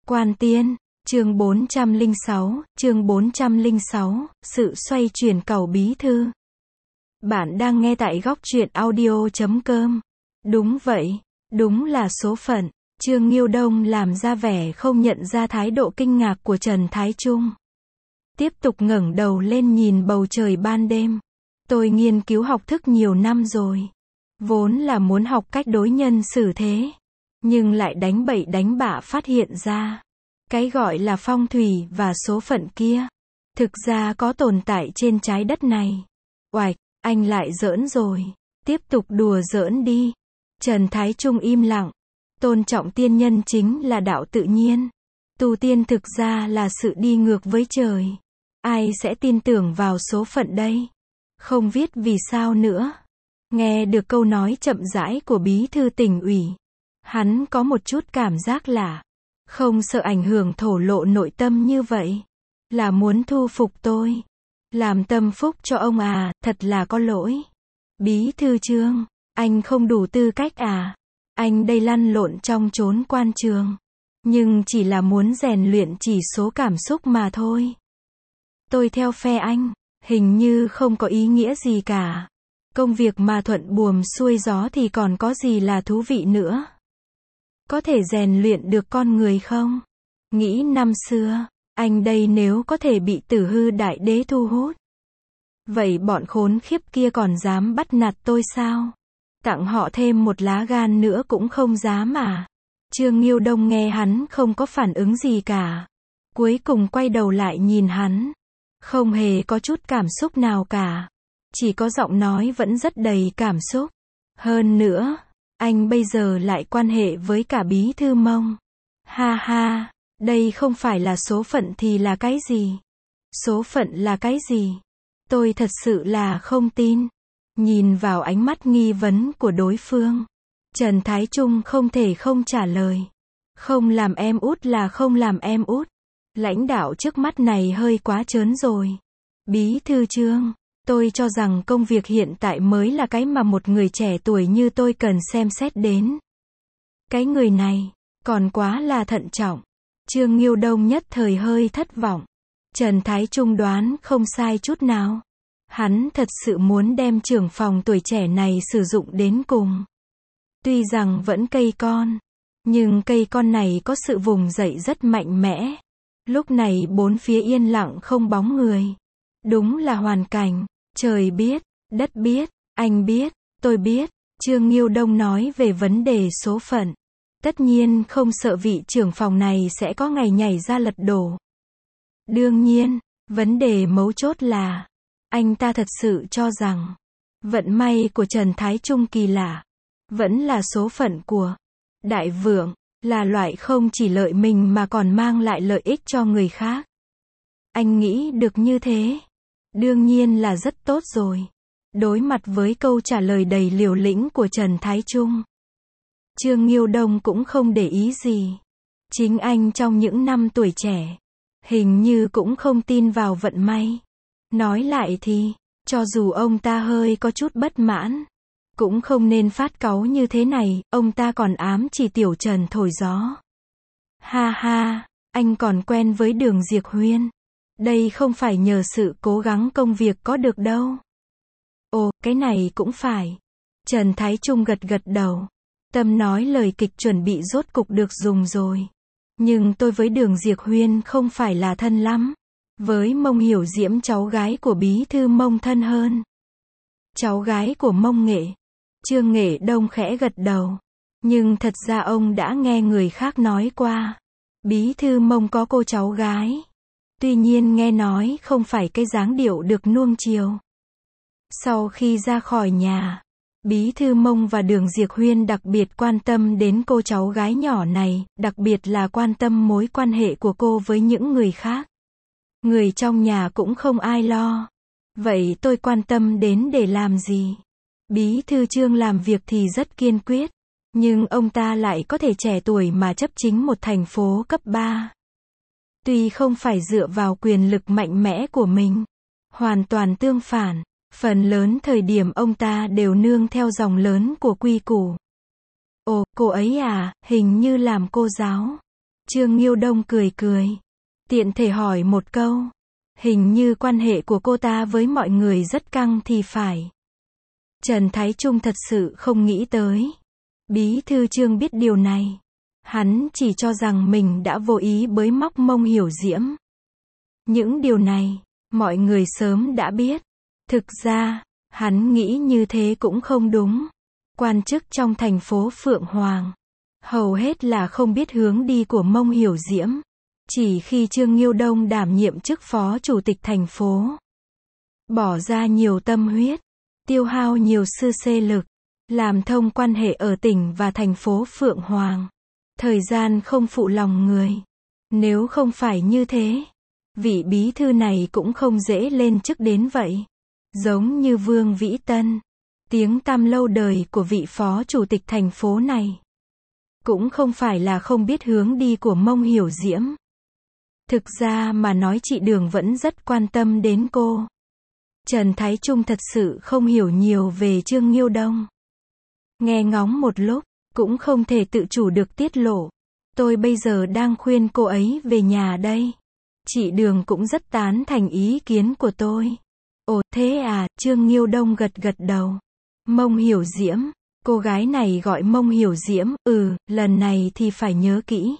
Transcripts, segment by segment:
Quan Tiên, chương 406, sự xoay chuyển cầu bí thư. Bạn đang nghe tại góc truyện audio.com. Đúng vậy, đúng là số phận. Trương Nghiêu Đông làm ra vẻ không nhận ra thái độ kinh ngạc của Trần Thái Trung. Tiếp tục ngẩng đầu lên nhìn bầu trời ban đêm. Tôi nghiên cứu học thức nhiều năm rồi. Vốn là muốn học cách đối nhân xử thế. Nhưng lại đánh bậy đánh bạ phát hiện ra. Cái gọi là phong thủy và số phận kia. Thực ra có tồn tại trên trái đất này. Oạch, anh lại giỡn rồi. Tiếp tục đùa giỡn đi. Trần Thái Trung im lặng. Tôn trọng tiên nhân chính là đạo tự nhiên. Tu tiên thực ra là sự đi ngược với trời. Ai sẽ tin tưởng vào số phận đây? Không biết vì sao nữa. Nghe được câu nói chậm rãi của bí thư tỉnh ủy. Hắn có một chút cảm giác lạ. Không sợ ảnh hưởng thổ lộ nội tâm như vậy. Là muốn thu phục tôi. Làm tâm phúc cho ông à, thật là có lỗi. Bí thư Trương, anh không đủ tư cách à? Anh đây lăn lộn trong chốn quan trường. Nhưng chỉ là muốn rèn luyện chỉ số cảm xúc mà thôi. Tôi theo phe anh, hình như không có ý nghĩa gì cả. Công việc mà thuận buồm xuôi gió thì còn có gì là thú vị nữa. Có thể rèn luyện được con người không? Nghĩ năm xưa, anh đây nếu có thể bị Tử Hư Đại Đế thu hút. Vậy bọn khốn khiếp kia còn dám bắt nạt tôi sao? Tặng họ thêm một lá gan nữa cũng không dám à? Trương Nghiêu Đông nghe hắn không có phản ứng gì cả. Cuối cùng quay đầu lại nhìn hắn. Không hề có chút cảm xúc nào cả. Chỉ có giọng nói vẫn rất đầy cảm xúc. Hơn nữa, anh bây giờ lại quan hệ với cả bí thư Mông. Ha ha, đây không phải là số phận thì là cái gì? Số phận là cái gì? Tôi thật sự là không tin. Nhìn vào ánh mắt nghi vấn của đối phương. Trần Thái Trung không thể không trả lời. Không làm em út là không làm em út. Lãnh đạo trước mắt này hơi quá trớn rồi. Bí thư Trương, tôi cho rằng công việc hiện tại mới là cái mà một người trẻ tuổi như tôi cần xem xét đến. Cái người này, còn quá là thận trọng. Trương Nghiêu Đông nhất thời hơi thất vọng. Trần Thái Trung đoán không sai chút nào. Hắn thật sự muốn đem trưởng phòng tuổi trẻ này sử dụng đến cùng. Tuy rằng vẫn cây con, nhưng cây con này có sự vùng dậy rất mạnh mẽ. Lúc này bốn phía yên lặng không bóng người. Đúng là hoàn cảnh. Trời biết, đất biết, anh biết, tôi biết. Trương Nghiêu Đông nói về vấn đề số phận. Tất nhiên không sợ vị trưởng phòng này sẽ có ngày nhảy ra lật đổ. Đương nhiên, vấn đề mấu chốt là, anh ta thật sự cho rằng, vận may của Trần Thái Trung kỳ lạ, vẫn là số phận của Đại Vượng, là loại không chỉ lợi mình mà còn mang lại lợi ích cho người khác. Anh nghĩ được như thế, đương nhiên là rất tốt rồi. Đối mặt với câu trả lời đầy liều lĩnh của Trần Thái Trung, Trương Nghiêu Đông cũng không để ý gì. Chính anh trong những năm tuổi trẻ, hình như cũng không tin vào vận may. Nói lại thì, cho dù ông ta hơi có chút bất mãn, cũng không nên phát cáu như thế này, ông ta còn ám chỉ Tiểu Trần thổi gió. Ha ha, anh còn quen với Đường Diệp Huyên. Đây không phải nhờ sự cố gắng công việc có được đâu. Ồ, cái này cũng phải. Trần Thái Trung gật gật đầu. Tâm nói lời kịch chuẩn bị rốt cục được dùng rồi. Nhưng tôi với Đường Diệp Huyên không phải là thân lắm. Với Mông Hiểu Diễm cháu gái của bí thư Mông thân hơn. Cháu gái của Mông Nghệ. Trương Nghệ Đông khẽ gật đầu. Nhưng thật ra ông đã nghe người khác nói qua. Bí thư Mông có cô cháu gái. Tuy nhiên nghe nói không phải cái dáng điệu được nuông chiều. Sau khi ra khỏi nhà, bí thư Mông và Đường Diệp Huyên đặc biệt quan tâm đến cô cháu gái nhỏ này, đặc biệt là quan tâm mối quan hệ của cô với những người khác. Người trong nhà cũng không ai lo. Vậy tôi quan tâm đến để làm gì? Bí thư Trương làm việc thì rất kiên quyết. Nhưng ông ta lại có thể trẻ tuổi mà chấp chính một thành phố cấp 3. Tuy không phải dựa vào quyền lực mạnh mẽ của mình. Hoàn toàn tương phản. Phần lớn thời điểm ông ta đều nương theo dòng lớn của quy củ. Ồ, cô ấy à, hình như làm cô giáo. Trương Nghiêu Đông cười cười. Tiện thể hỏi một câu. Hình như quan hệ của cô ta với mọi người rất căng thì phải. Trần Thái Trung thật sự không nghĩ tới. Bí thư Trương biết điều này. Hắn chỉ cho rằng mình đã vô ý bới móc Mông Hiểu Diễm. Những điều này, mọi người sớm đã biết. Thực ra, hắn nghĩ như thế cũng không đúng. Quan chức trong thành phố Phượng Hoàng, hầu hết là không biết hướng đi của Mông Hiểu Diễm. Chỉ khi Trương Nghiêu Đông đảm nhiệm chức phó chủ tịch thành phố, bỏ ra nhiều tâm huyết, tiêu hao nhiều sư xê lực, làm thông quan hệ ở tỉnh và thành phố Phượng Hoàng. Thời gian không phụ lòng người. Nếu không phải như thế, vị bí thư này cũng không dễ lên chức đến vậy. Giống như Vương Vĩ Tân, tiếng tăm lâu đời của vị phó chủ tịch thành phố này, cũng không phải là không biết hướng đi của Mông Hiểu Diễm. Thực ra mà nói chị Đường vẫn rất quan tâm đến cô. Trần Thái Trung thật sự không hiểu nhiều về Trương Nghiêu Đông. Nghe ngóng một lúc, cũng không thể tự chủ được tiết lộ. Tôi bây giờ đang khuyên cô ấy về nhà đây. Chị Đường cũng rất tán thành ý kiến của tôi. Ồ, thế à, Trương Nghiêu Đông gật gật đầu. Mông Hiểu Diễm, cô gái này gọi Mông Hiểu Diễm, lần này thì phải nhớ kỹ.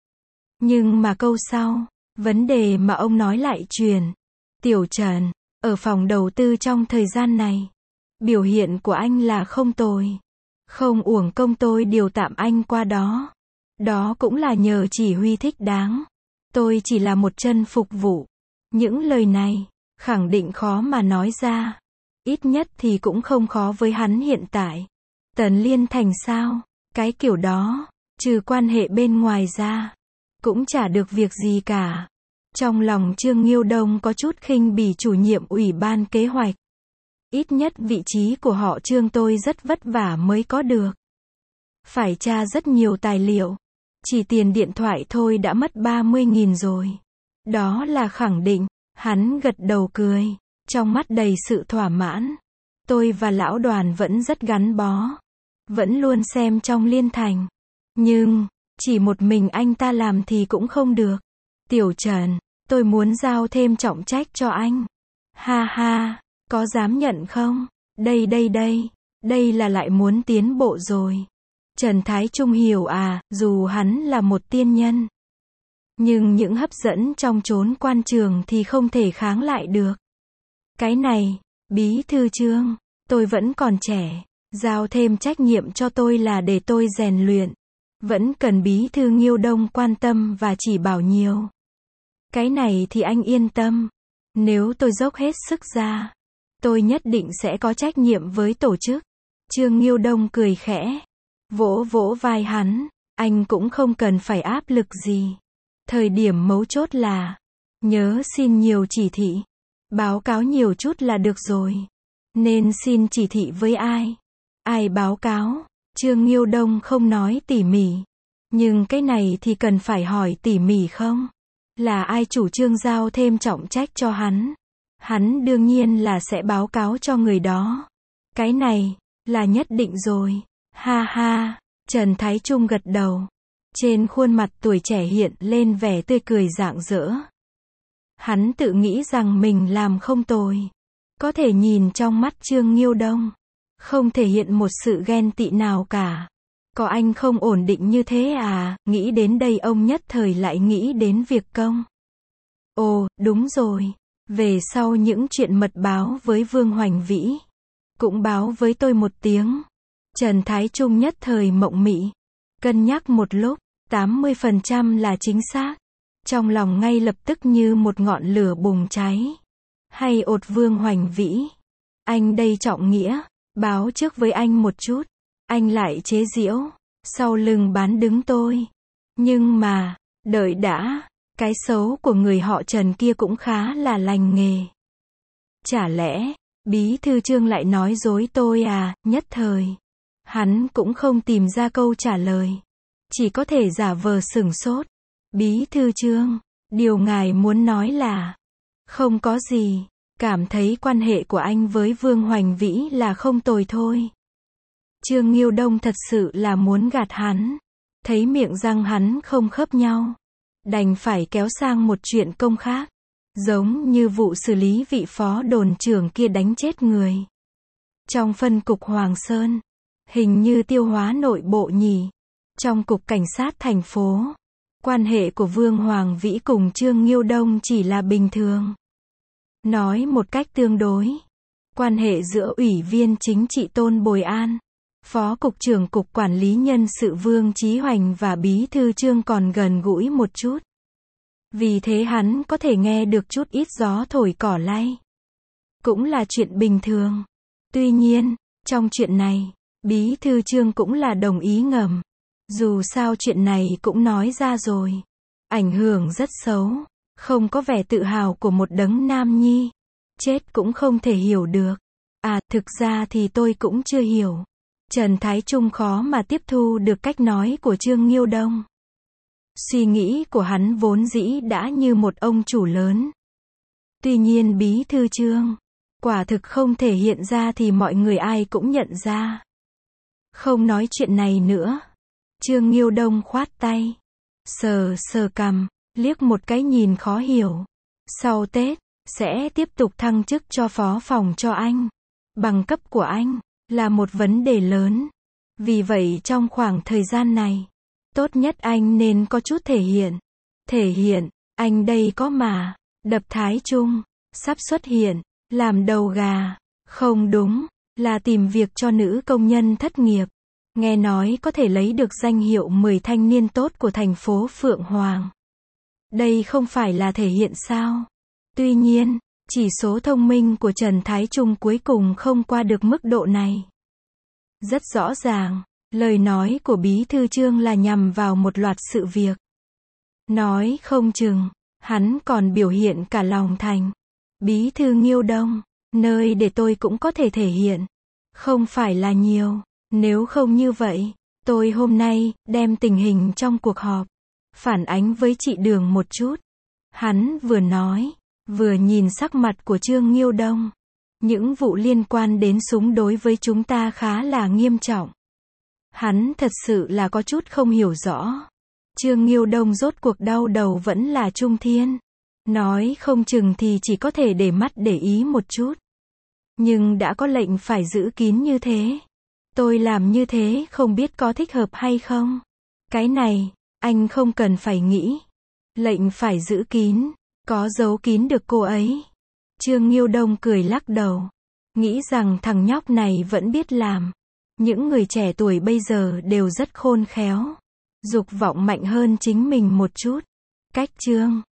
Nhưng mà câu sau, vấn đề mà ông nói lại truyền. Tiểu Trần, ở phòng đầu tư trong thời gian này, biểu hiện của anh là không tồi. Không uổng công tôi điều tạm anh qua đó. Đó cũng là nhờ chỉ huy thích đáng. Tôi chỉ là một chân phục vụ. Những lời này, khẳng định khó mà nói ra. Ít nhất thì cũng không khó với hắn hiện tại. Tần Liên Thành sao? Cái kiểu đó, trừ quan hệ bên ngoài ra, cũng chả được việc gì cả. Trong lòng Trương Nghiêu Đông có chút khinh bỉ chủ nhiệm ủy ban kế hoạch. Ít nhất vị trí của họ Trương tôi rất vất vả mới có được. Phải tra rất nhiều tài liệu. Chỉ tiền điện thoại thôi đã mất 30.000 rồi. Đó là khẳng định. Hắn gật đầu cười, trong mắt đầy sự thỏa mãn. Tôi và lão Đoàn vẫn rất gắn bó. Vẫn luôn xem trong Liên Thành. Nhưng, chỉ một mình anh ta làm thì cũng không được. Tiểu Trần, tôi muốn giao thêm trọng trách cho anh. Ha ha, có dám nhận không? Đây là lại muốn tiến bộ rồi. Trần Thái Trung hiểu à, dù hắn là một tiên nhân, nhưng những hấp dẫn trong chốn quan trường thì không thể kháng lại được. Cái này, bí thư Trương, tôi vẫn còn trẻ, giao thêm trách nhiệm cho tôi là để tôi rèn luyện. Vẫn cần bí thư Nghiêu Đông quan tâm và chỉ bảo nhiều. Cái này thì anh yên tâm. Nếu tôi dốc hết sức ra, tôi nhất định sẽ có trách nhiệm với tổ chức. Trương Nghiêu Đông cười khẽ, vỗ vỗ vai hắn, anh cũng không cần phải áp lực gì. Thời điểm mấu chốt là, nhớ xin nhiều chỉ thị, báo cáo nhiều chút là được rồi. Nên xin chỉ thị với ai? Ai báo cáo? Trương Nghiêu Đông không nói tỉ mỉ. Nhưng cái này thì cần phải hỏi tỉ mỉ không? Là ai chủ trương giao thêm trọng trách cho hắn? Hắn đương nhiên là sẽ báo cáo cho người đó. Cái này, là nhất định rồi. Ha ha, Trần Thái Trung gật đầu. Trên khuôn mặt tuổi trẻ hiện lên vẻ tươi cười rạng rỡ. Hắn tự nghĩ rằng mình làm không tồi. Có thể nhìn trong mắt Trương Nghiêu Đông, không thể hiện một sự ghen tị nào cả. Có anh không ổn định như thế à? Nghĩ đến đây ông nhất thời lại nghĩ đến việc công. Ồ, đúng rồi. Về sau những chuyện mật báo với Vương Hoành Vĩ, cũng báo với tôi một tiếng. Trần Thái Trung nhất thời mộng mị. Cân nhắc một lúc, 80% là chính xác. Trong lòng ngay lập tức như một ngọn lửa bùng cháy. Hay ột Vương Hoành Vĩ. Anh đây trọng nghĩa, báo trước với anh một chút. Anh lại chế giễu, sau lưng bán đứng tôi. Nhưng mà, đợi đã, cái xấu của người họ Trần kia cũng khá là lành nghề. Chả lẽ, bí thư Trương lại nói dối tôi à? Nhất thời, hắn cũng không tìm ra câu trả lời. Chỉ có thể giả vờ sửng sốt. Bí thư Trương, điều ngài muốn nói là, không có gì, cảm thấy quan hệ của anh với Vương Hoành Vĩ là không tồi thôi. Trương Nghiêu Đông thật sự là muốn gạt hắn. Thấy miệng răng hắn không khớp nhau, đành phải kéo sang một chuyện công khác. Giống như vụ xử lý vị phó đồn trưởng kia đánh chết người. Trong phân cục Hoàng Sơn, hình như tiêu hóa nội bộ nhỉ. Trong cục cảnh sát thành phố, quan hệ của Vương Hoàng Vĩ cùng Trương Nghiêu Đông chỉ là bình thường. Nói một cách tương đối, quan hệ giữa Ủy viên Chính trị Tôn Bồi An, Phó Cục trưởng Cục Quản lý Nhân sự Vương Chí Hoành và Bí thư Trương còn gần gũi một chút. Vì thế hắn có thể nghe được chút ít gió thổi cỏ lay. Cũng là chuyện bình thường. Tuy nhiên, trong chuyện này, Bí thư Trương cũng là đồng ý ngầm. Dù sao chuyện này cũng nói ra rồi. Ảnh hưởng rất xấu. Không có vẻ tự hào của một đấng nam nhi. Chết cũng không thể hiểu được. À, thực ra thì tôi cũng chưa hiểu. Trần Thái Trung khó mà tiếp thu được cách nói của Trương Nghiêu Đông. Suy nghĩ của hắn vốn dĩ đã như một ông chủ lớn. Tuy nhiên Bí thư Trương, quả thực không thể hiện ra thì mọi người ai cũng nhận ra. Không nói chuyện này nữa. Trương Nghiêu Đông khoát tay. Sờ sờ cằm, liếc một cái nhìn khó hiểu. Sau Tết, sẽ tiếp tục thăng chức cho phó phòng cho anh. Bằng cấp của anh, là một vấn đề lớn. Vì vậy trong khoảng thời gian này, tốt nhất anh nên có chút thể hiện. Thể hiện, anh đây có mà. Đập Thái Trung, sắp xuất hiện, làm đầu gà. Không đúng, là tìm việc cho nữ công nhân thất nghiệp. Nghe nói có thể lấy được danh hiệu 10 thanh niên tốt của thành phố Phượng Hoàng. Đây không phải là thể hiện sao? Tuy nhiên, chỉ số thông minh của Trần Thái Trung cuối cùng không qua được mức độ này. Rất rõ ràng, lời nói của Bí thư Trương là nhằm vào một loạt sự việc. Nói không chừng, hắn còn biểu hiện cả lòng thành. Bí thư Nghiêu Đông, nơi để tôi cũng có thể thể hiện. Không phải là nhiều, nếu không như vậy, tôi hôm nay đem tình hình trong cuộc họp phản ánh với chị Đường một chút. Hắn vừa nói, vừa nhìn sắc mặt của Trương Nghiêu Đông. Những vụ liên quan đến súng đối với chúng ta khá là nghiêm trọng. Hắn thật sự là có chút không hiểu rõ. Trương Nghiêu Đông rốt cuộc đau đầu vẫn là Trung Thiên. Nói không chừng thì chỉ có thể để mắt để ý một chút. Nhưng đã có lệnh phải giữ kín như thế. Tôi làm như thế không biết có thích hợp hay không. Cái này, anh không cần phải nghĩ. Lệnh phải giữ kín, có giấu kín được cô ấy. Trương Nghiêu Đông cười lắc đầu. Nghĩ rằng thằng nhóc này vẫn biết làm. Những người trẻ tuổi bây giờ đều rất khôn khéo. Dục vọng mạnh hơn chính mình một chút. Cách Trương